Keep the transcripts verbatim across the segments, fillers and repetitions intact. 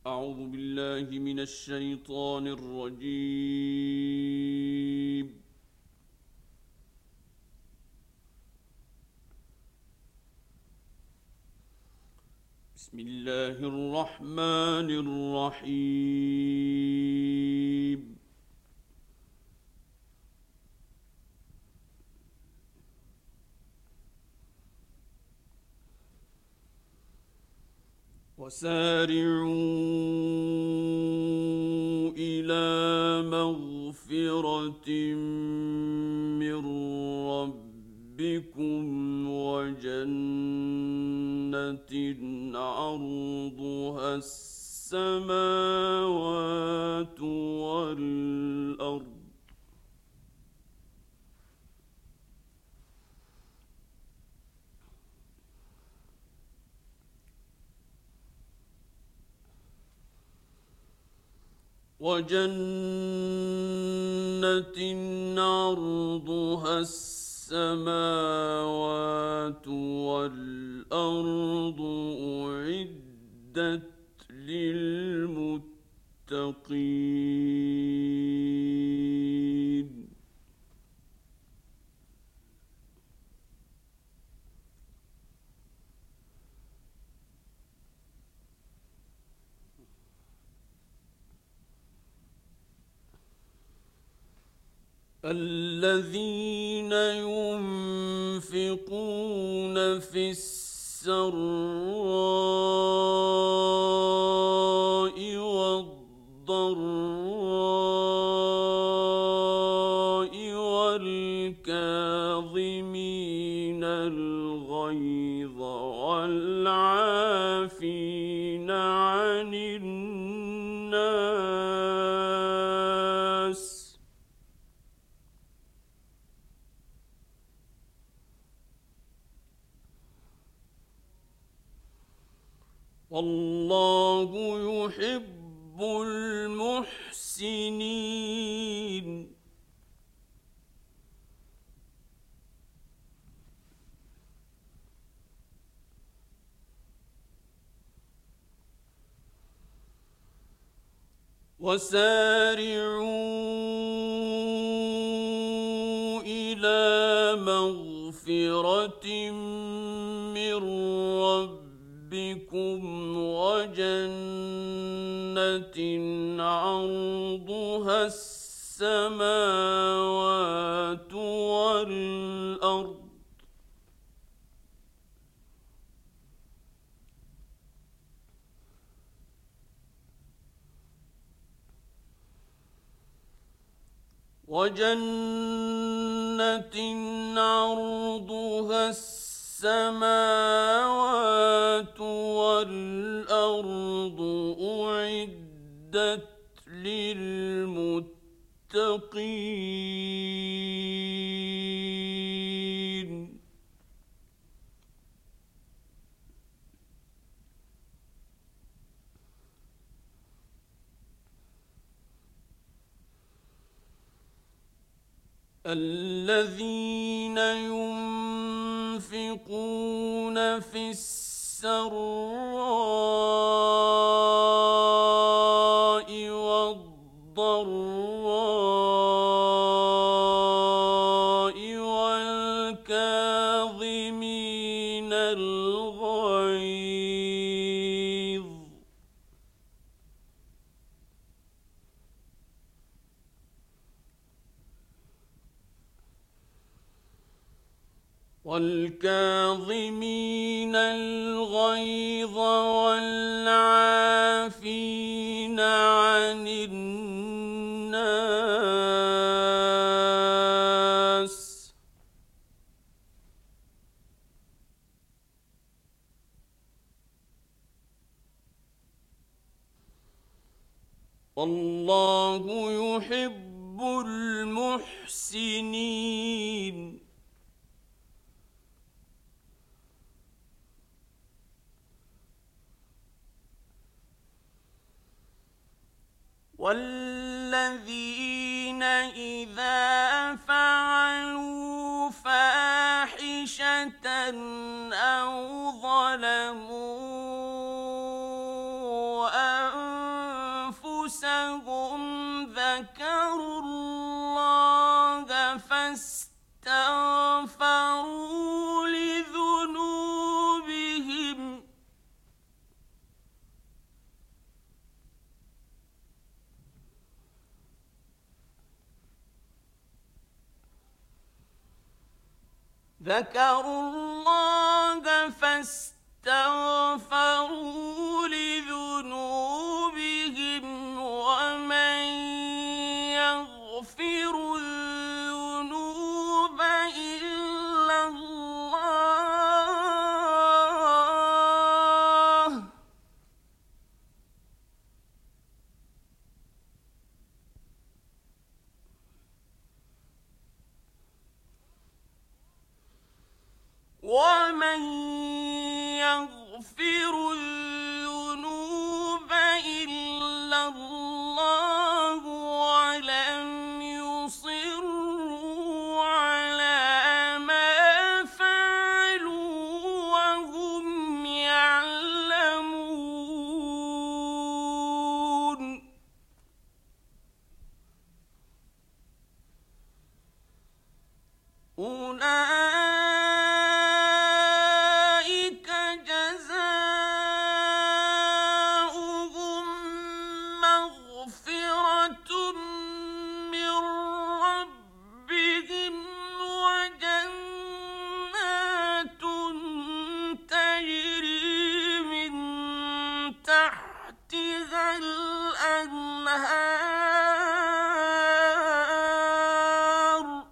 أعوذ بالله من الشيطان الرجيم. بسم الله الرحمن الرحيم. وسارعوا إلى مغفرة من ربكم وجنة عرضها السماوات والأرض وجنة عرضها السماوات والأرض أعدت للمتقين. الذين ينفقون في السراء والضراء والكاظمين الغيظ والعافين عن الناس والله يحب المحسنين. وسارعوا إلى مغفرة من ربكم وجنة عرضها السماوات والأرض وجنة عرضها السماوات والأرض أعدت للمتقين. الذين ينفقون في السراء والضراء والكاظمين الغيظ والكاظمين الغيظ والعافين عن الناس والله يحب المحسنين. والذين إذا فعلوا فاحشة أو ظلموا ذكروا الله فاستغفروا لذنوبهم ذكروا الله فاستغفروا لذنوبهم ومن يغفر الذنوب إلا الله ومن يغفر الذنوب إلا الله ولم يصروا على ما فعلوا وهم يعلمون أولئك جزاؤهم مغفرة من ربهم وجنات تجري من تحتها الأنهار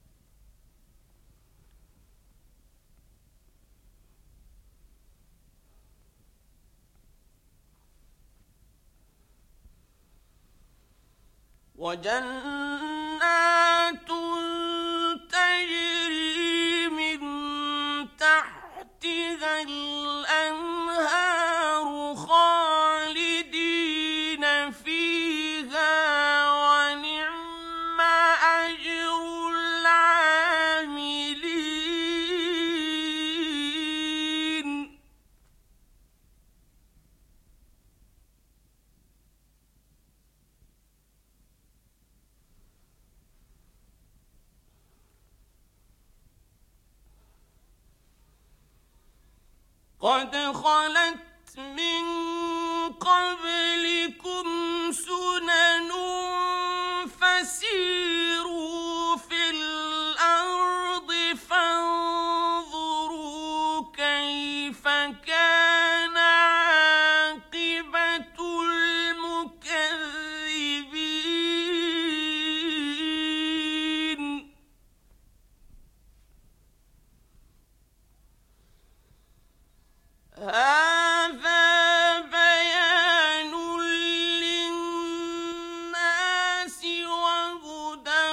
وجنات تجري من تحتها الأنهار خالدين فيها ونعم أجر العاملين قد خلت من قبلكم سنن فسيروا في الأرض فانظروا كيف كان عاقبة المكذبين هذا بيان للناس وهدى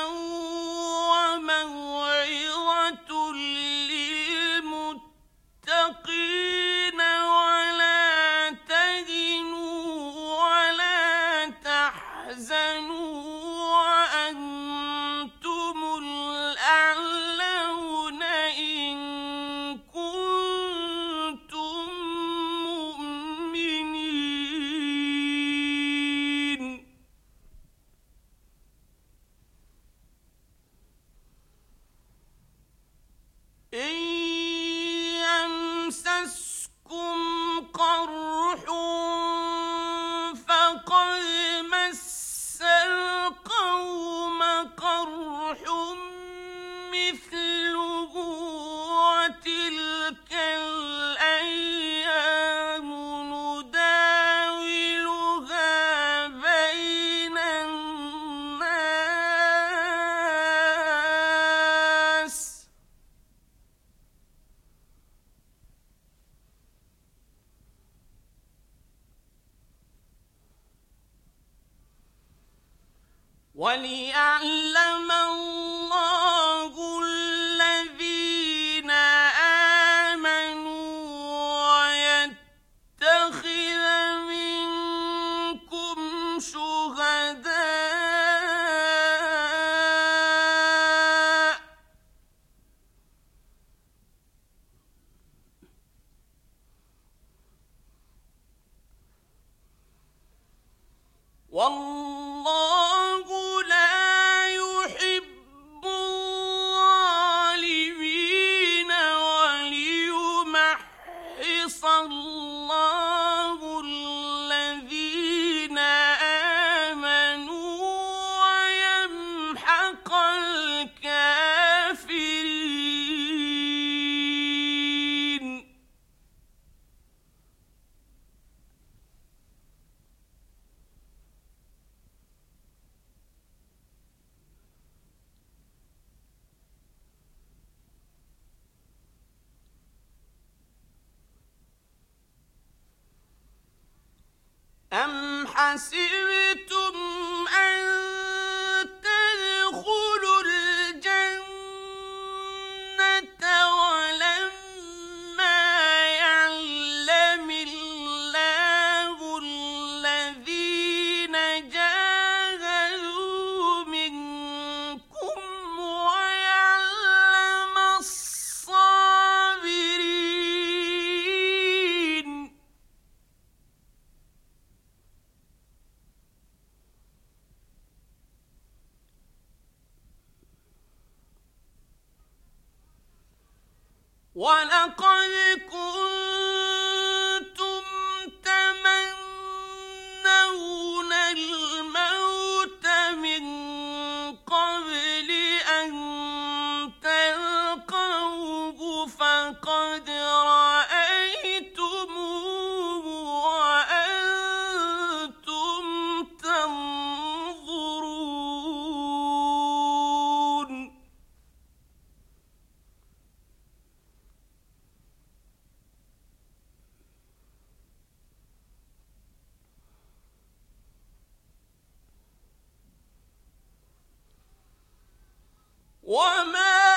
وموعظة للمتقين ولا تهنوا ولا تحزنوا وأنتم الأعلون إن كنتم مؤمنين إن يمسسكم قرح فقد مس القوم قرح مثله وتلك الأيام نداولها بين الناس وليعلم الله الذين آمنوا ويتخذ منكم شهداء والله اللَّهُ الَّذِينَ آمَنُوا وَيَمْحَقَ الْكَافِرِينَ. أَمْ حَسِبْتُمْ أَن تَدْخُلُوا الْجَنَّةَ وَلَمَّا يَعْلَمِ اللَّهُ الَّذِينَ جَاهَدُوا مِنكُمْ وَيَعْلَمَ الصَّابِرِينَ. وَلَقَدْ كُنتُمْ تَمَنَّوْنَ الْمَوْتَ مِن قَبْلِ أَن تَلْقَوْهُ فَقَدْ رَأَيْتُمُوهُ وَأَنتُمْ تَنظُرُونَ. وَمَا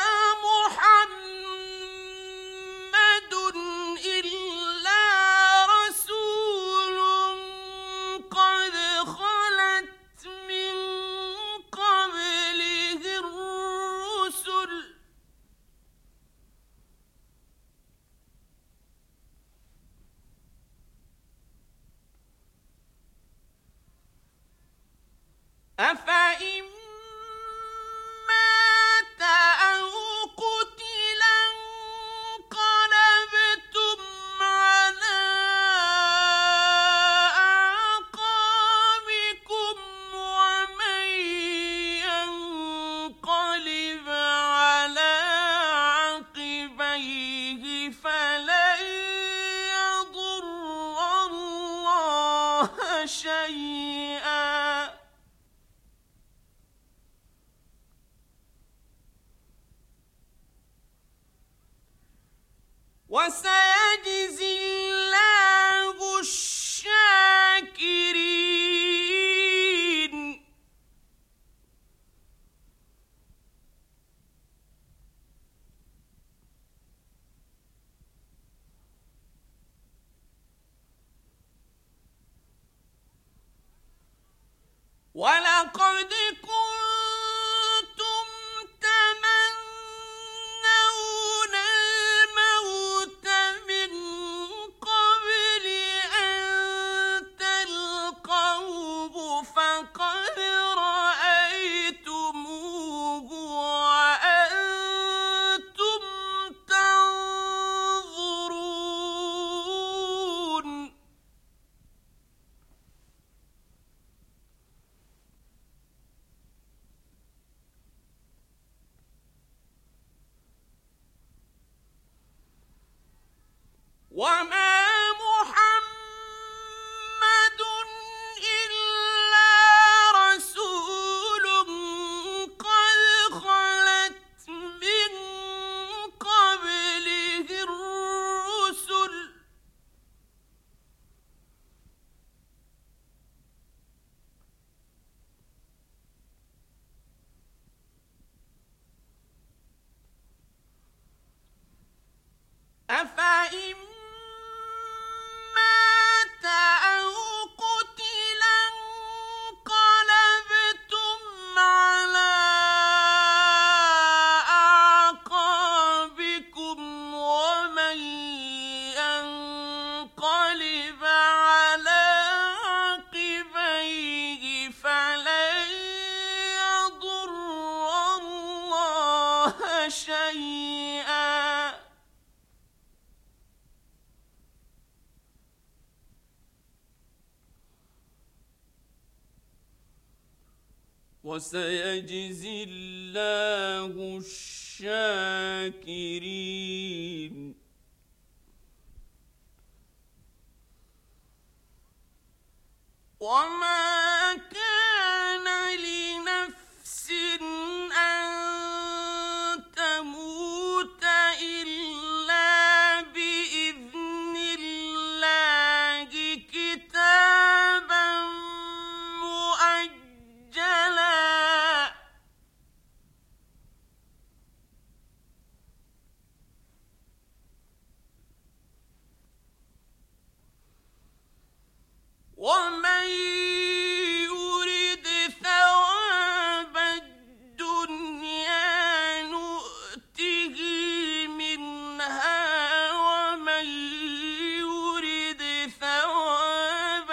مُحَمَّدٌ إِلَّا رَسُولٌ قَدْ خَلَتْ مِن قَبْلِهِ الرُّسُلُ أَفَإِن مَّاتَ أَوْ قُتِلَ انقَلَبْتُمْ عَلَىٰ أَعْقَابِكُمْ ۚ وَمَن يَنقَلِبْ عَلَىٰ عَقِبَيْهِ فَلَن يَضُرَّ اللَّهَ شَيْئًا ۗ وَسَيَجْزِي اللَّهُ الشَّاكِرِينَ. وَلَقَدْ كُنتُمْ تَمَنَّوْنَ الْمَوْتَ مِن قَبْلِ أَن تَلْقَوْهُ فَقَدْ رَأَيْتُمُوهُ وَأَنتُمْ تَنظُرُونَ. وَمَا مُحَمَّدٌ إِلَّا رَسُولٌ قَدْ خَلَتْ مِن قَبْلِهِ الرُّسُلُ أَفَإِن وسيجزي الله الشاكرين. وما كان لنفس أن تموت إلا بإذن الله كتابا مؤجلا. ومن يرد ثواب الدنيا نؤته منها ومن يرد ثواب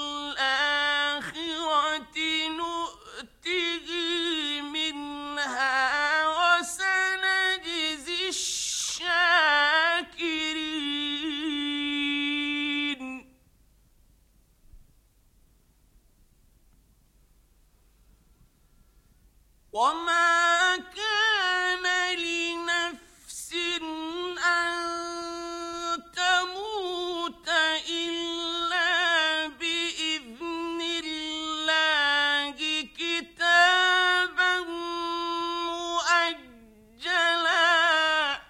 الآخرة نؤته منها وسنجزي الشاكرين. وما كان لنفس أن تموت إلا بإذن الله كتابا مؤجلا.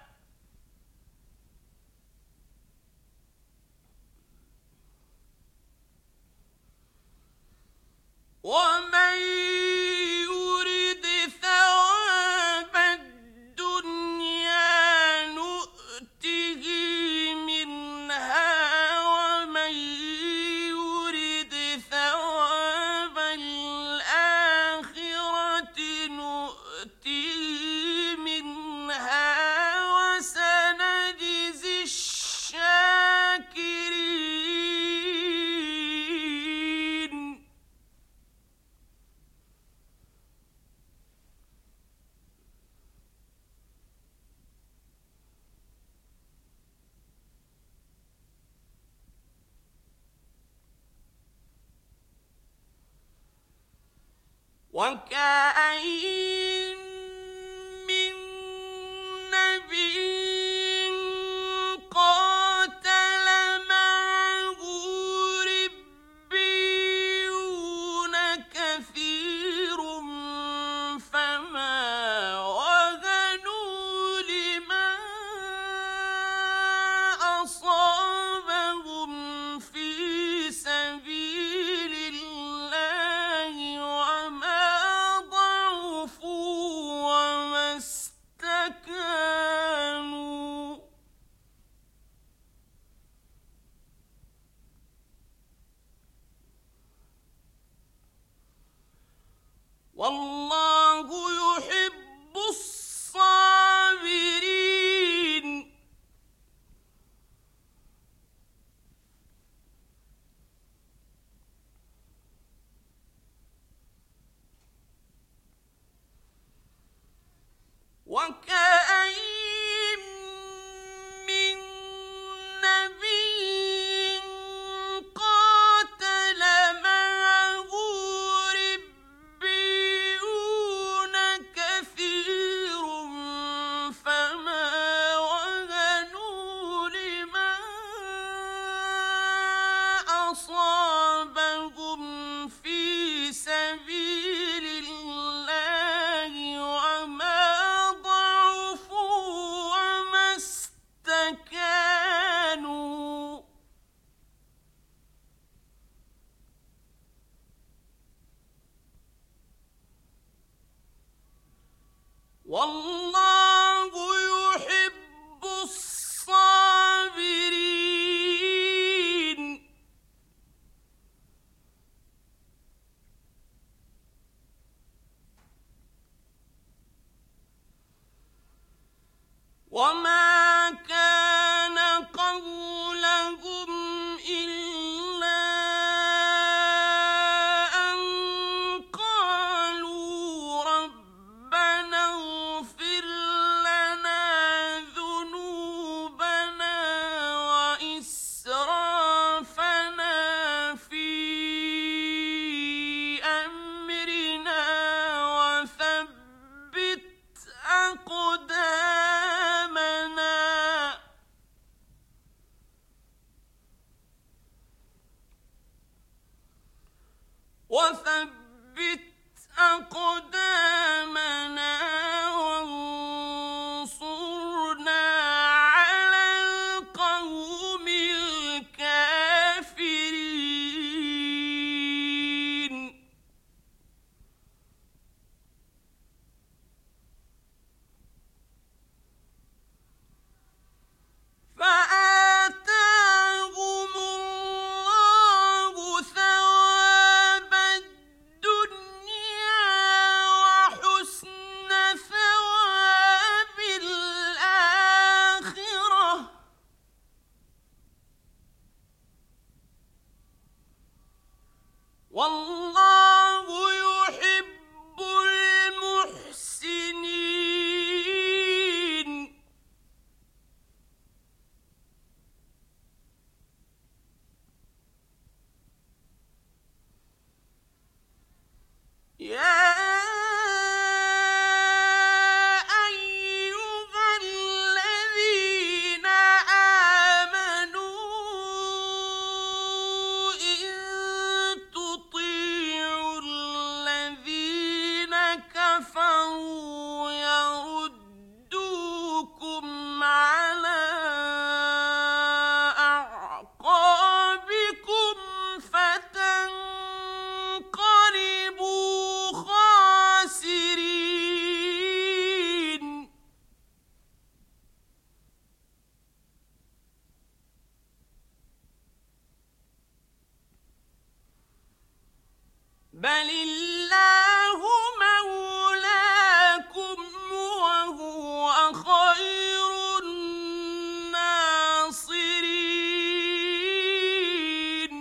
ومن يرد ثواب الدنيا نؤته منها ومن يرد ثواب الآخرة نؤته منها وسنجزي الشاكرين. وكأين من نبي قاتل معه ربيون كثير فما وهنوا لما أصابهم في سبيل الله وما ضعفوا وما استكانوا. والله يحب الصابرين. وكأين من نبي قاتل معه ربيون كثير فما وهنوا لما أصابهم في سبيل الله وما ضعفوا وما استكانوا. والله يحب الصابرين. وما كان قولهم إلا أن قالوا ربنا اغفر لنا ذنوبنا وإسرافنا في أمرنا وثبت أقدامنا وانصرنا على القوم الكافرين. فآتاهم الله ثواب الدنيا وحسن ثواب الآخرة، والله يحب المحسنين. يا أيها الذين آمنوا إن تطيعوا الذين كفروا يردوكم على أعقابكم فتنقلبوا خاسرين. بل الله مولاكم وهو خير الناصرين.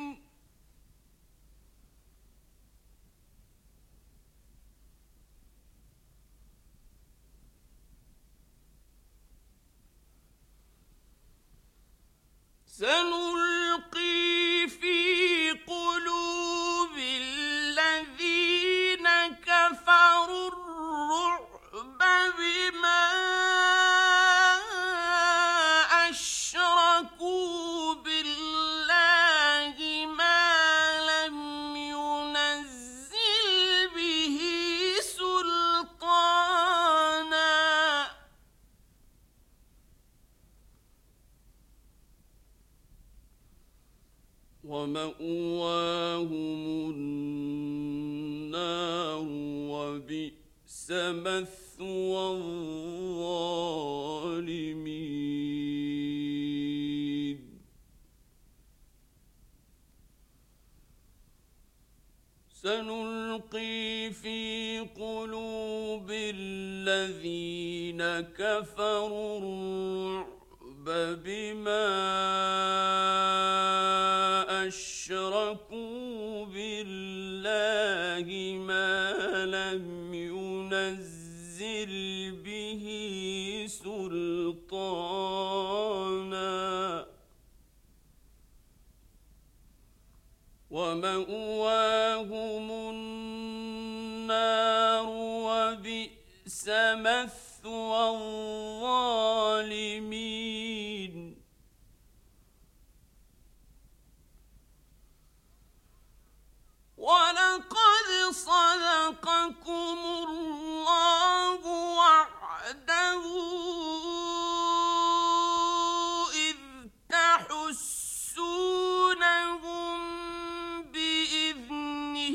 سنلقي في قلوب الذين كفروا الرعب بما أشركوا بالله ما لم ينزل به سلطانا، ومأواهم النار وبئس مثوى الظالمين. سنلقي في قلوب الذين كفروا الرعب بما أشركوا بالله ما لم ينزل به سلطانا، ومأواهم النار وبئس مثوى الظالمين. ولقد صدقكم الله وعده إذ تحسونهم بإذنه،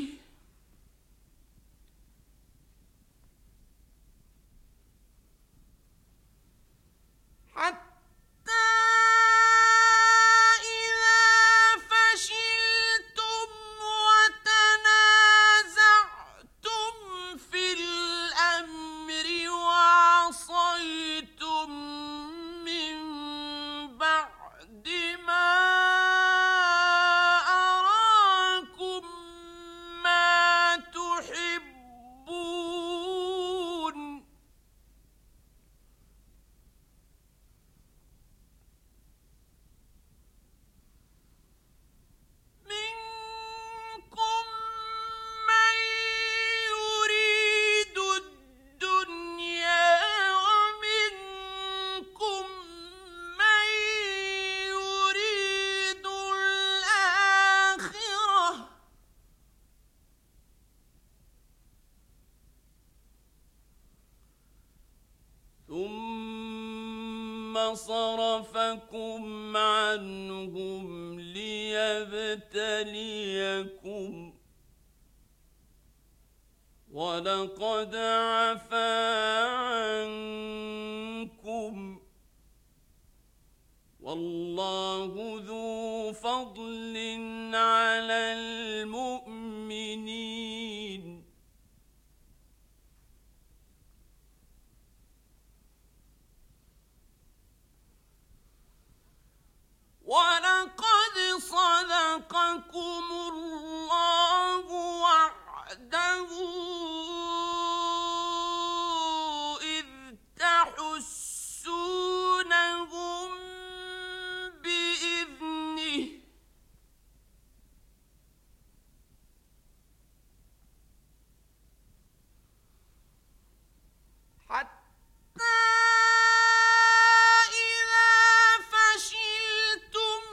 صرفكم عنهم ليبتليكم وَلَقَدْ عَفَا عَنكُمْ وَاللَّهُ ذُو فَضْلٍ عَلَى الْمُؤْمِنِينَ وَلَقَدْ صَدَقَكُمُ اللَّهُ وَعْدَهُ إِذْ تَحُسُّونَهُم بِإِذْنِهِ حَتَّى إِذَا فَشِلْتُمْ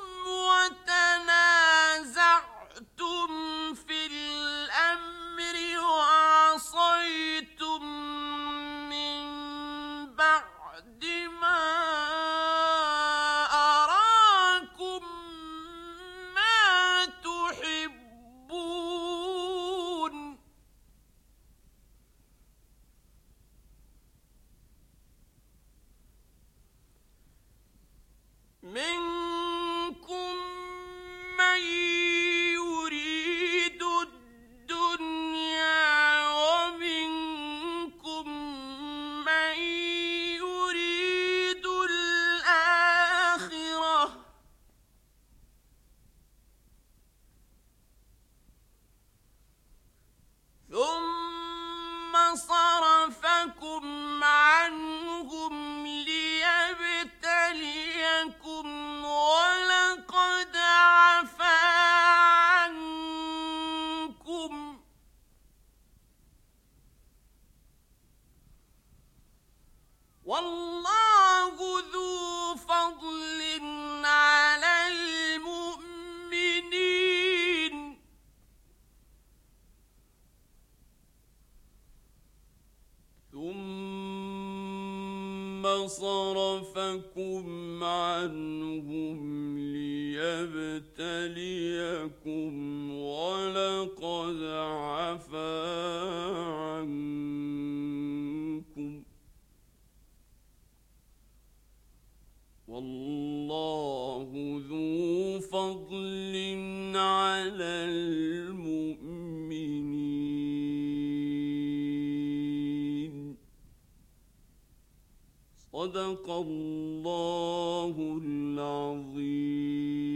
وَتَنَازَعْتُمْ فِي الْأَمْرِ وَعَصَيْتُم مِّن بَعْدِ مَا أَرَاكُم مَّا تُحِبُّونَ مِنكُم مَّن يُرِيدُ الدُّنْيَا وَمِنكُم مَّن يُرِيدُ الْآخِرَةَ ۚ ثُمَّ صَرَفَكُمْ عَنْهُمْ لِيَبْتَلِيَكُمْ وَلَقَدْ عَفَا عَنكُمْ وَاللَّهُ ذُو فَضْلٍ عَلَى الْمُؤْمِنِينَ ثُمَّ صَرَفَكُمْ عَنْهُمْ لِيَبْتَلِيَكُمْ وَلَقَدْ عَفَا عَنكُمْ وَاللَّهُ ذُو فَضْلٍ عَلَى الْمُؤْمِنِينَ. صدق الله العظيم.